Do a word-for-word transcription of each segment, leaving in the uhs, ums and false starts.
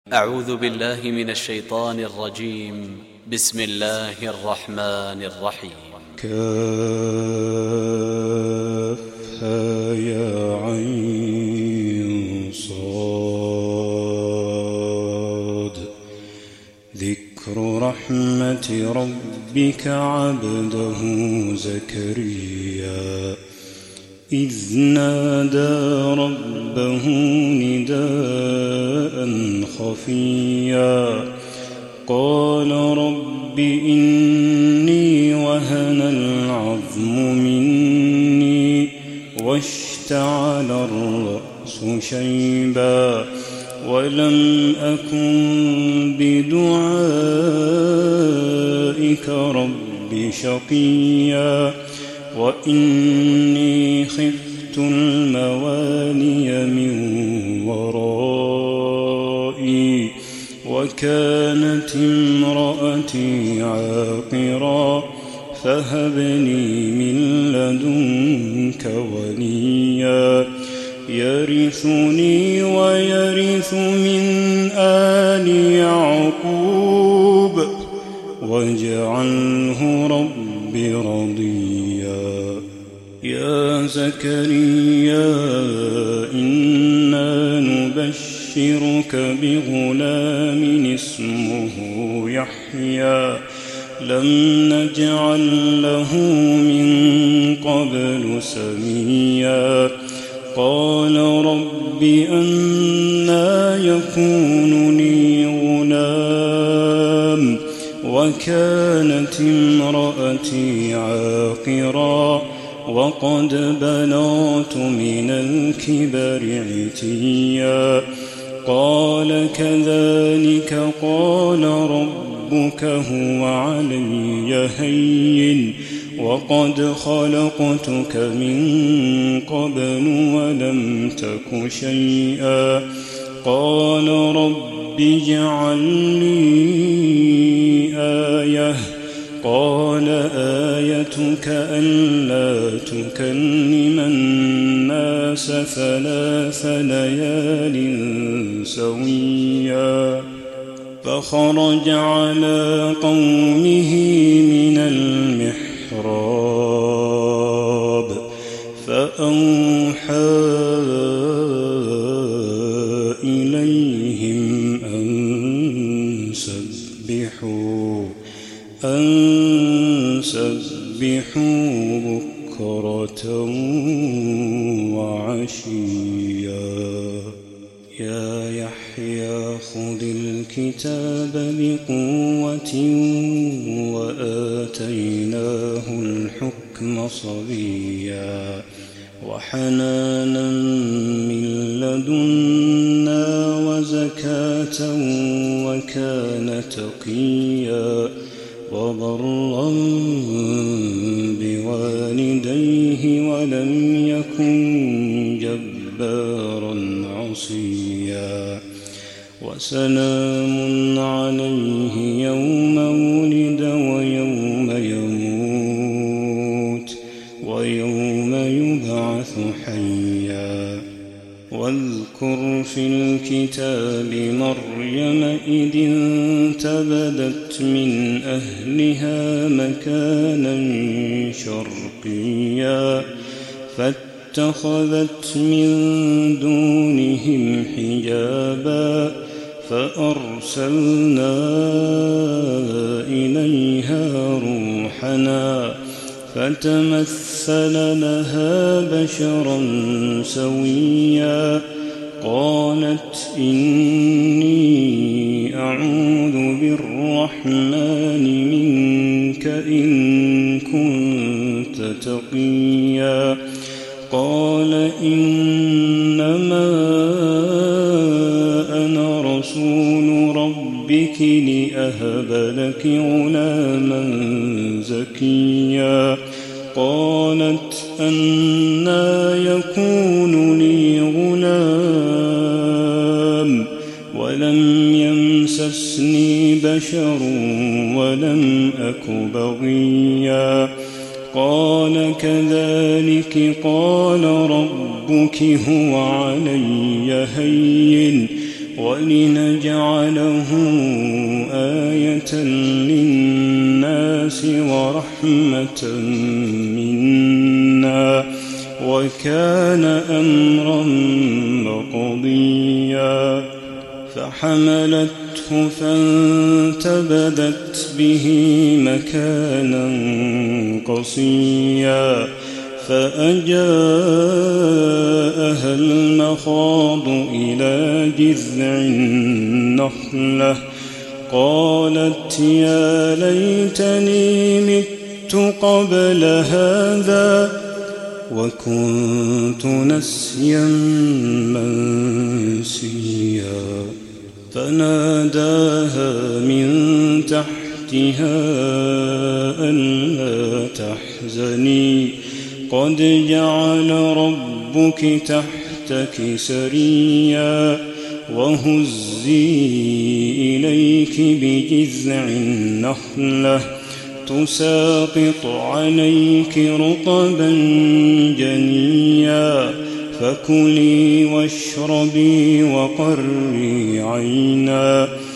أعوذ بالله من الشيطان الرجيم. بسم الله الرحمن الرحيم. كافها يا عين صاد ذكر رحمة ربك عبده زكريا إذ نادى ربه نداء خفيا قال رب إني وهن العظم مني واشتعل الرأس شيبا ولم أكن بدعائك رب شقيا وإني خفت الموالي من ورائي وكانت امرأتي عاقرا فهب لي من لدنك وليا يرثني ويرث من آل يعقوب واجعله رب رضيا يا زكريا إنا نبشرك بغلام اسمه يحيى لم نجعل له من قبل سميا قال رب أنى يكون لي غلام وكانت امرأتي عاقرا وقد بلغت من الكبر عتيا قال كذلك قال ربك هو علي هين وقد خلقتك من قبل ولم تك شيئا قال رب اجعل لي آية قال آيتك ألا تكلم الناس ثلاث ليال سويا فخرج على قومه من المحراب فأوحى إليهم أن سبحوا أن سبحوا بكرة وعشيا يا يحيى خذ الكتاب بقوة وآتيناه الحكم صبيا وحنانا من لدنا وزكاة وكان تقيا وبرا بوالديه ولم يكن جبارا عصيا وسلام عليه يوم ولد ويوم يموت ويوم يبعث حيا واذكر في الكتاب مريم إذ انتبذت من أهلها مكانا شرقيا فاتخذت من دونهم حجابا فأرسلنا إليها روحنا فتمثل لها بشرا سويا قالت إني أعوذ بالرحمن منك إن كنت تقيا قال إنما أنا رسول ربك لأهب لك غلاما زكيا قالت أنى يكون لي غلام ولم يمسسني بشر ولم أك بغيا قال كذلك قال ربك هو علي هين ولنجعله آية للناس ورحمة منا وكان أمرا مقضيا فحملته فانتبذت به مكانا قصيا فأجاءها المخاض إلى جذع النخلة قالت يا ليتني مت قبل هذا وكنت نسيا منسيا فناداها من تحتها ألا تحزني قد جعل ربك تحتك سريا وهزي إليك بجذع النخلة تساقط عليك رطبا جنيا فكلي واشربي وقري عينا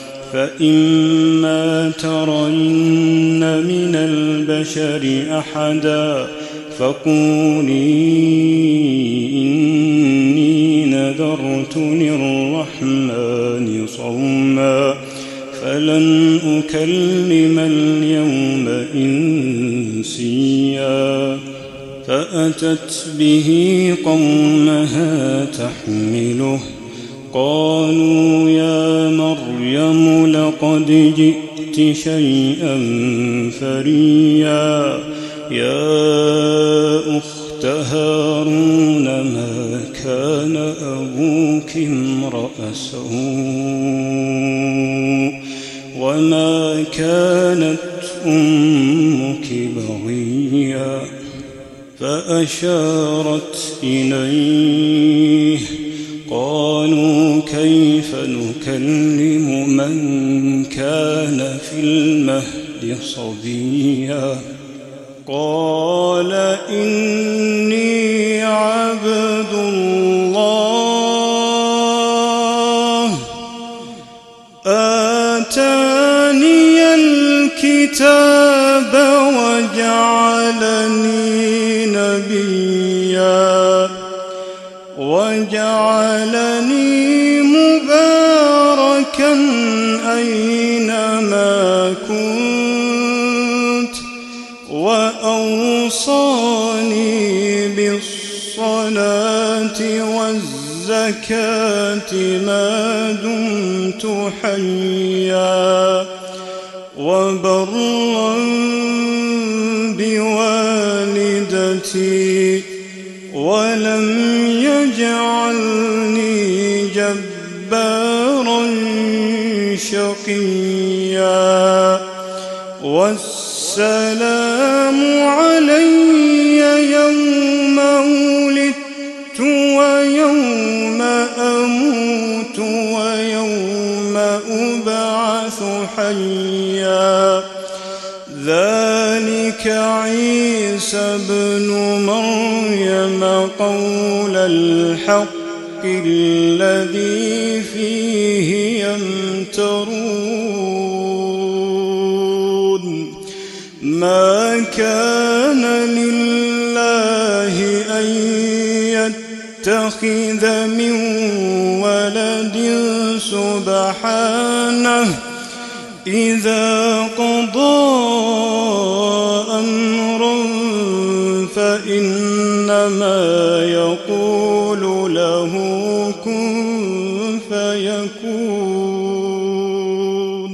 فإما ترين من البشر أحدا فقولي إني نذرت للرحمن صوما فلن أكلم اليوم إنسيا فأتت به قومها تحمله قالوا يا مريم لقد جئت شيئا فريا يا أخت هارون ما كان أبوك امرأ سوء وما كانت أمك بغيا فأشارت إليه قالوا كيف نكلم من كان في المهد صبيا قال إني عبد الله آتاني الكتاب وجعلني نبيا وجعلني مباركا أينما كنت وأوصاني بالصلاة والزكاة ما دمت حيا وبرا بوالدتي ولم يجعلني جبارا شقيا والسلام علي يوم ولدت ويوم أموت ويوم أبعث حيا ذلك عيسى ابن مريم قول الحق الذي فيه يمترون ما كان لله أن يتخذ من ولد سبحانه إذا قضى أمرا فإنما يقول له كن فيكون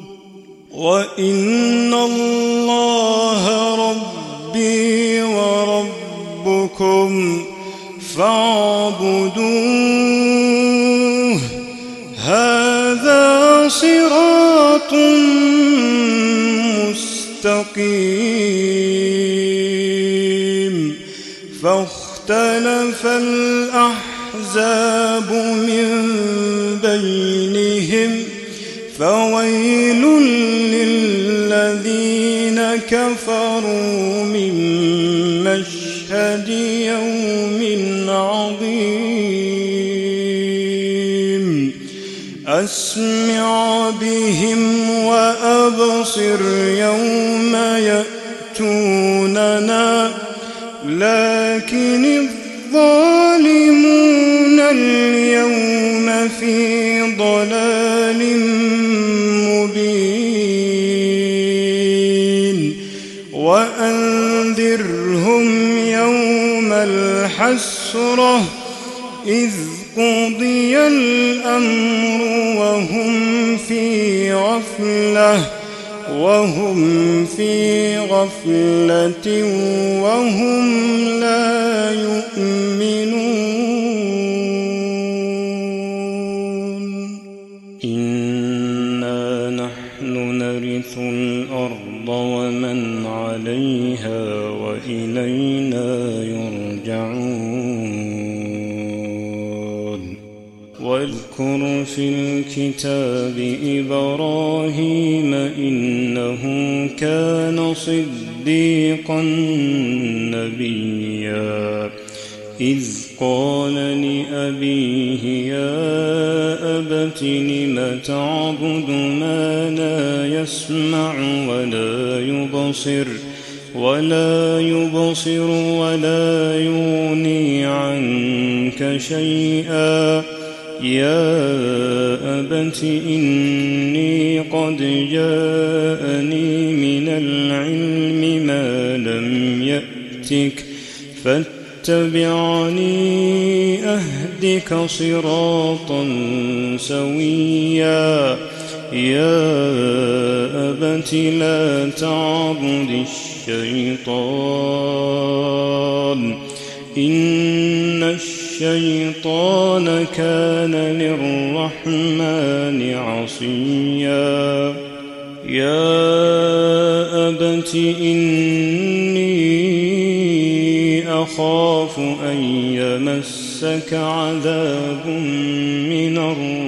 وإن الله ربي وربكم فاعبدوه هذا صراط مستقيم فاختلف الأحزاب من بينهم فويل للذين كفروا من مشهد يوم عظيم أسمع بهم وأبصر يوم يأتوننا لكن الظالمون اليوم في ضلال مبين وأنذرهم يوم الحسرة إذ قضي الأمر وهم في غفلة وهم في غفلة وهم لا يؤمنون إنا نحن نرث الأرض ومن عليها وإلينا يرجعون واذكر في الكتاب إبراهيم إنه كان صديقا نبيا إذ قال لأبيه يا أبت لم تعبد ما لا يسمع ولا يبصر ولا يبصر ولا يغني عنك شيئا يا أبت إني قد جاءني من العلم ما لم يأتك فاتبعني أهدك صراطا سويا يا أبت لا تعبد الشيطان إن الشيطان كان للرحمن عصيا يا أبت إني أخاف أن يمسك عذاب من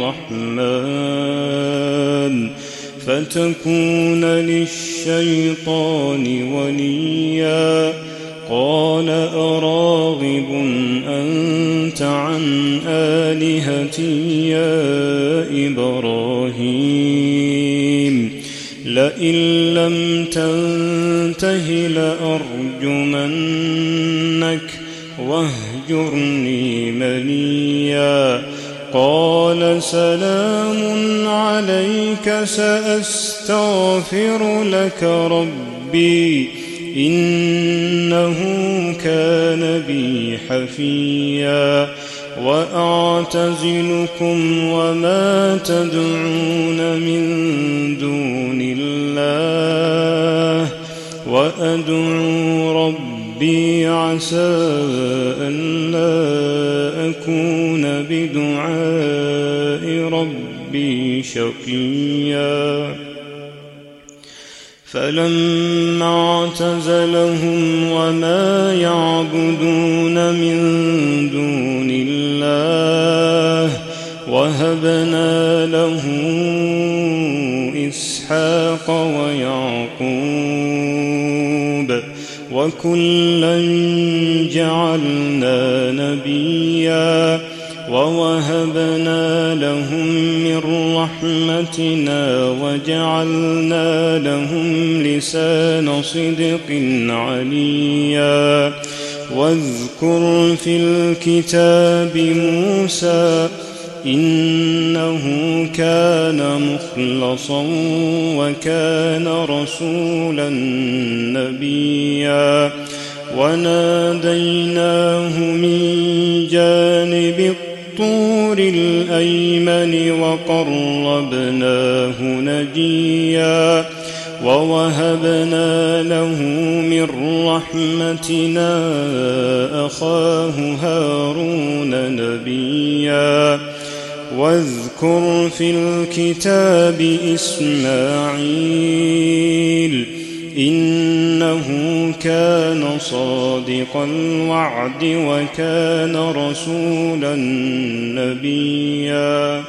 الرحمن فتكون للشيطان وليا قال أراغب أنت عن آلهتي يا إبراهيم لئن لم تنته لأرجمنك واهجرني مليا قال سلام عليك سأستغفر لك ربي إنه كان بي حفيا وأعتزلكم وما تدعون من دون الله وأدعو ربي عسى ألا أكون بدعاء ربي شقيا فلما اعتزلهم وما يعبدون من دون الله وهبنا له إسحاق ويعقوب وكلا جعلنا نبيا ووهبنا لهم من رحمتنا وجعلنا لهم لسان صدق عليا واذكر في الكتاب موسى إنه كان مخلصا وكان رسولا نبيا وناديناه من جانب الطور الأيمن وقربناه نجيا ووهبنا له من رحمتنا أخاه هارون نبيا واذكر في الكتاب إسماعيل إنه كان صادق الوعد وكان رسولا نبيا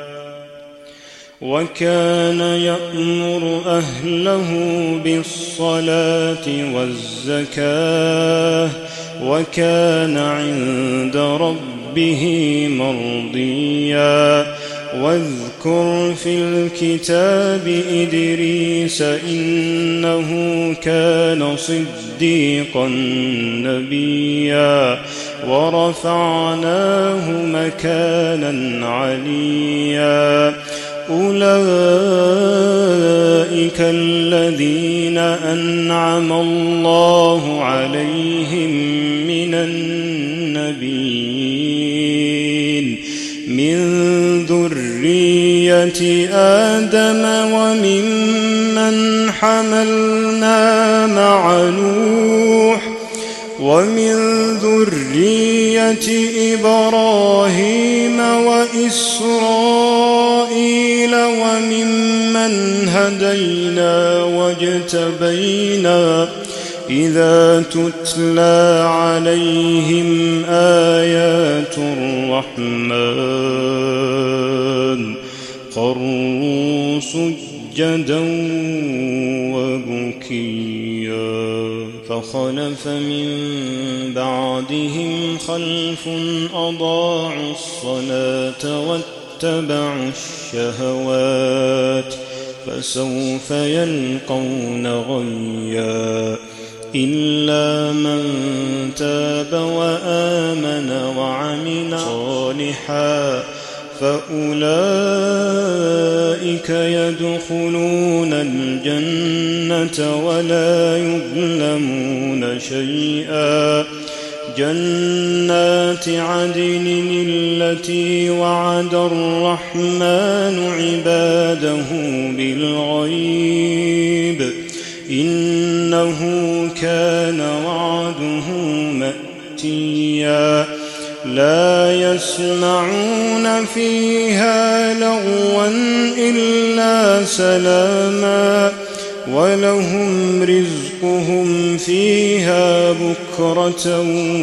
وكان يأمر أهله بالصلاة والزكاة وكان عند ربه مرضيا واذكر في الكتاب إدريس إنه كان صديقا نبيا ورفعناه مكانا عليا أولئك الذين أنعم الله عليهم من النبيين من ذرية آدم وممن حملنا مع نوح ومن ذرية إبراهيم وإسرائيل وممن هدينا واجتبينا إذا تتلى عليهم آيات الرحمن خروا سجدا وبكيا فخلف من بعدهم خلف أضاعوا الصلاة واتبعوا الشهوات فسوف يلقون غيا إلا من تاب وآمن وعمل صالحا فأولئك يدخلون الجنة ولا يظلمون شيئا جنات عدن التي وعد الرحمن عباده بالغيب إنه كان وعده مأتيا لا يسمعون فيها لغوا إلا سلاما ولهم رزقهم فيها بكرة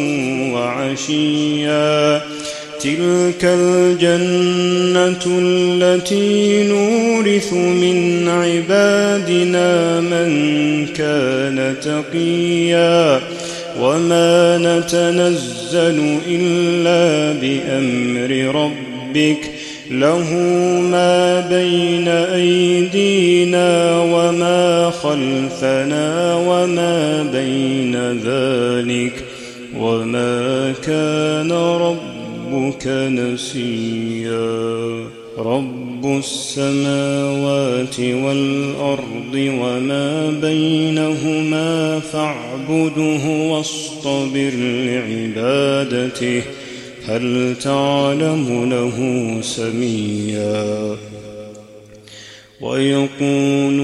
وعشيا تلك الجنة التي نورث من عبادنا من كان تقيا وما نتنزل إلا بأمر ربك له ما بين أيدينا وما خلفنا وما بين ذلك وما كان ربك نسيا رب السماوات والأرض وما بينهما فاعبده واصطبر لعبادته هل تعلم له سميا ويقول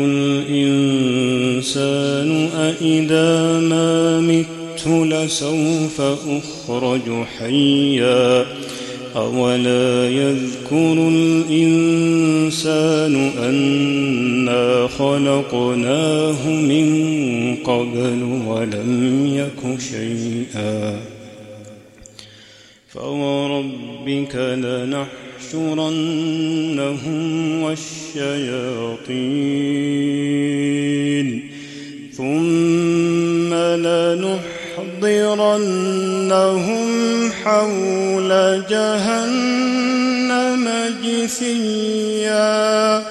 الإنسان أإذا ما مت لسوف أخرج حيا أولا يذكر الإنسان أنا خلقناه من قبل ولم يك شيئا فوربك لنحشرنهم والشياطين ثم لنحضرنهم حول جهنم جثيا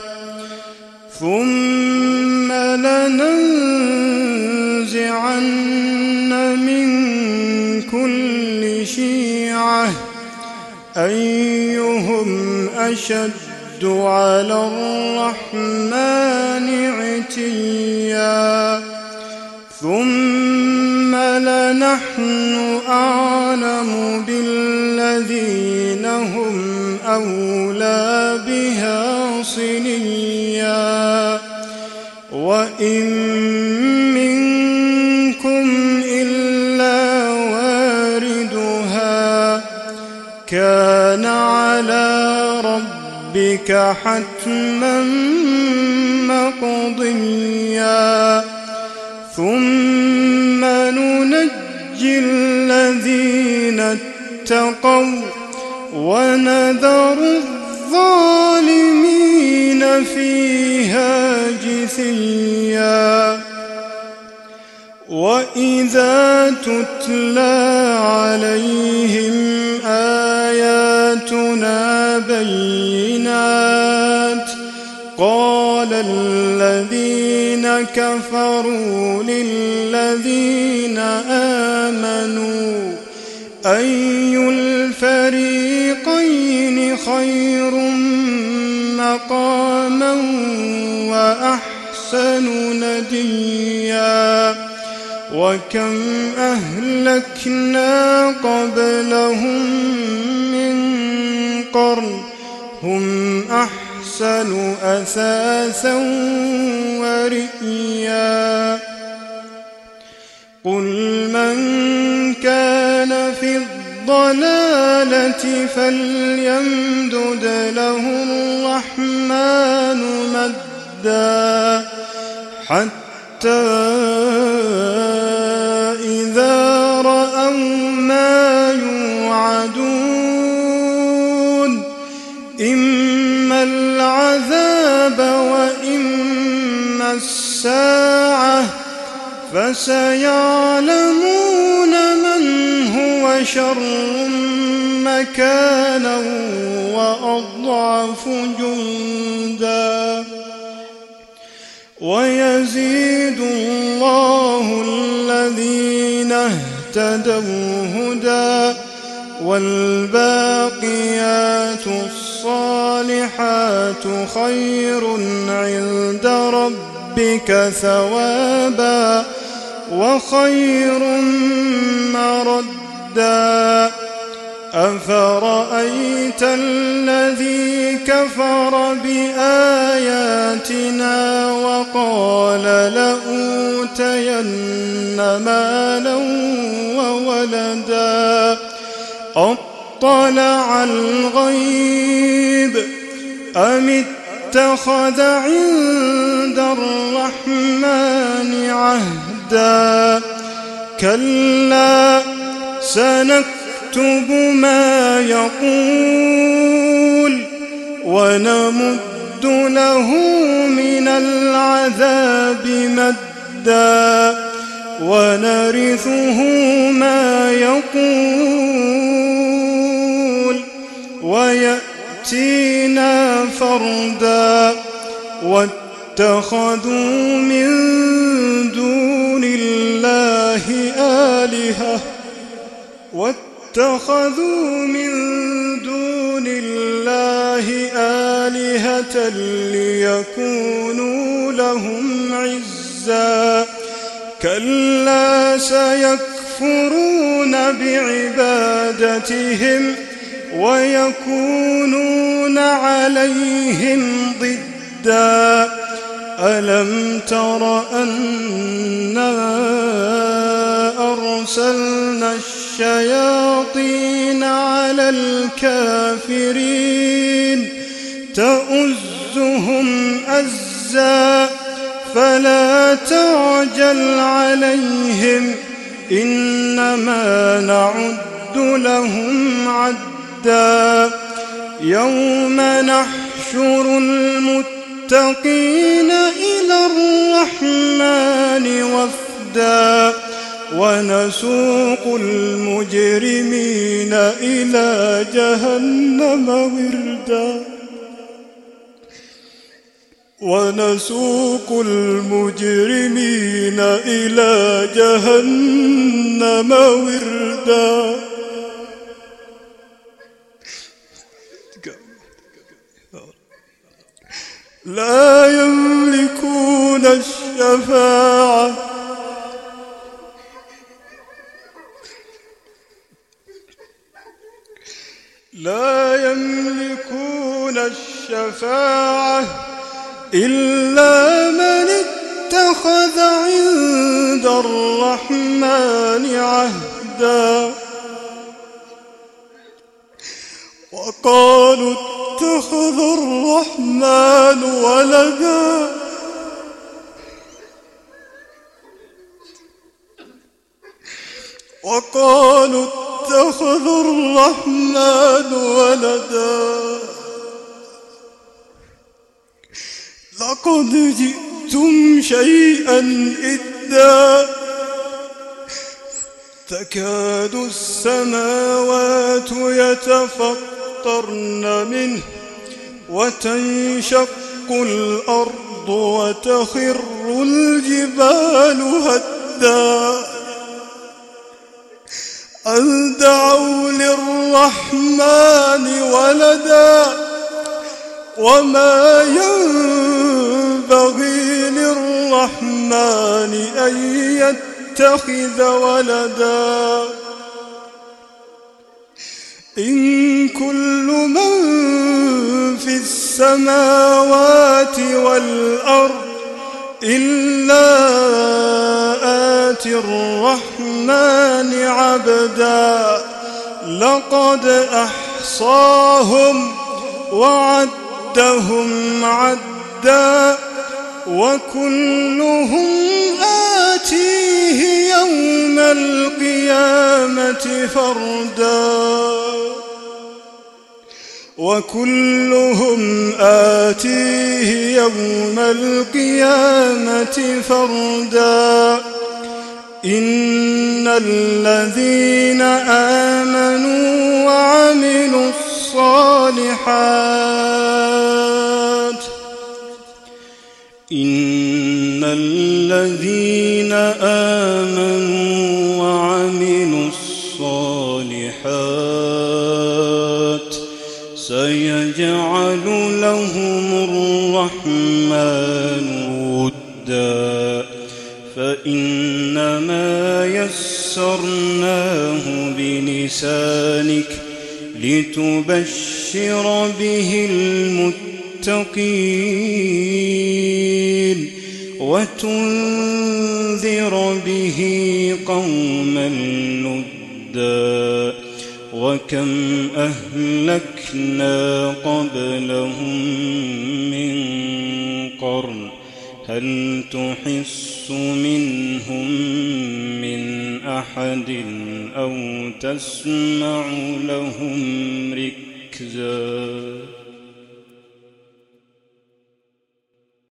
ثم لننزعن من كل شيعة أيهم أشد على الرحمن عتيا ثم لنحن أعلم بالذين هم أولى بها صليا وإن منكم إلا واردها كان على ربك حتما مقضيا ثم ننجي الذين اتقوا ونذر الظالمين فيها جثيا وإذا تتلى عليهم آياتنا بينات قال الذين كفروا للذين آمنوا أي الفريقين خير مقاما وأحسن نديا وكم أهلكنا قبلهم من قرن هم أحسن أثاثا ورئيا قل من كان في الضلالة فليمدد له الرحمن مدا حتى إذا رأوا ما يوعدون إما العذاب وإما الساعة فسيعلمون من هو شر مكانا وأضعف جندا ويزيد الله الذين اهتدوا هدى والباقيات الصالحات خير عند ربك ثوابا وخير مردا أفرأيت الذي كفر بآياتنا وقال لأوتين مالا وولدا أطلع الغيب أم اتخذ عند الرحمن عهدا كلا سنكتب ما يقول ونمد له من العذاب مدا ونرثه ما يقول ويأتينا فردا واتخذوا من دون الله آلهة واتخذوا من دون الله آلهة ليكونوا لهم عزا كلا سيكفرون بعبادتهم ويكونون عليهم ضدا ألم تر أنا أرسلنا الشياطين على الكافرين تؤزهم أزا فلا تعجل عليهم إنما نعد لهم عدا يوم نحشر المتقين إلى الرحمن وفدا ونسوق المجرمين إلى جهنم وردا ونسوق المجرمين إلى جهنم وردا لا يملكون الشفاعة لا يملكون الشفاعة إلا من اتخذ عند الرحمن عهدا وقالوا اتخذ الرحمن ولدا وقالوا اتخذ الرحمن ولدا لقد جئتم شيئا إدا تكاد السماوات يتفطرن منه وتنشق الأرض وتخر الجبال هدا أن دعوا للرحمن ولدا وما ينبغي للرحمن أن يتخذ ولدا إن كل من في السماوات والأرض إلا آتي الرحمن عبدا لقد أحصاهم وعدهم عدا وكلهم آتيه يوم القيامة فردا وكلهم آتيه يوم القيامة فردا إن الذين آمنوا وعملوا الصالحات إن الذين آمنوا وعملوا الصالحات سيجعل لهم الرحمن ودا فإنما يسرناه بلسانك لتبشر به المتقين وتنذر به قوما لدا وكم أهلكنا قبلهم من قرن هل تحس منهم من أحد أو تسمع لهم ركزا.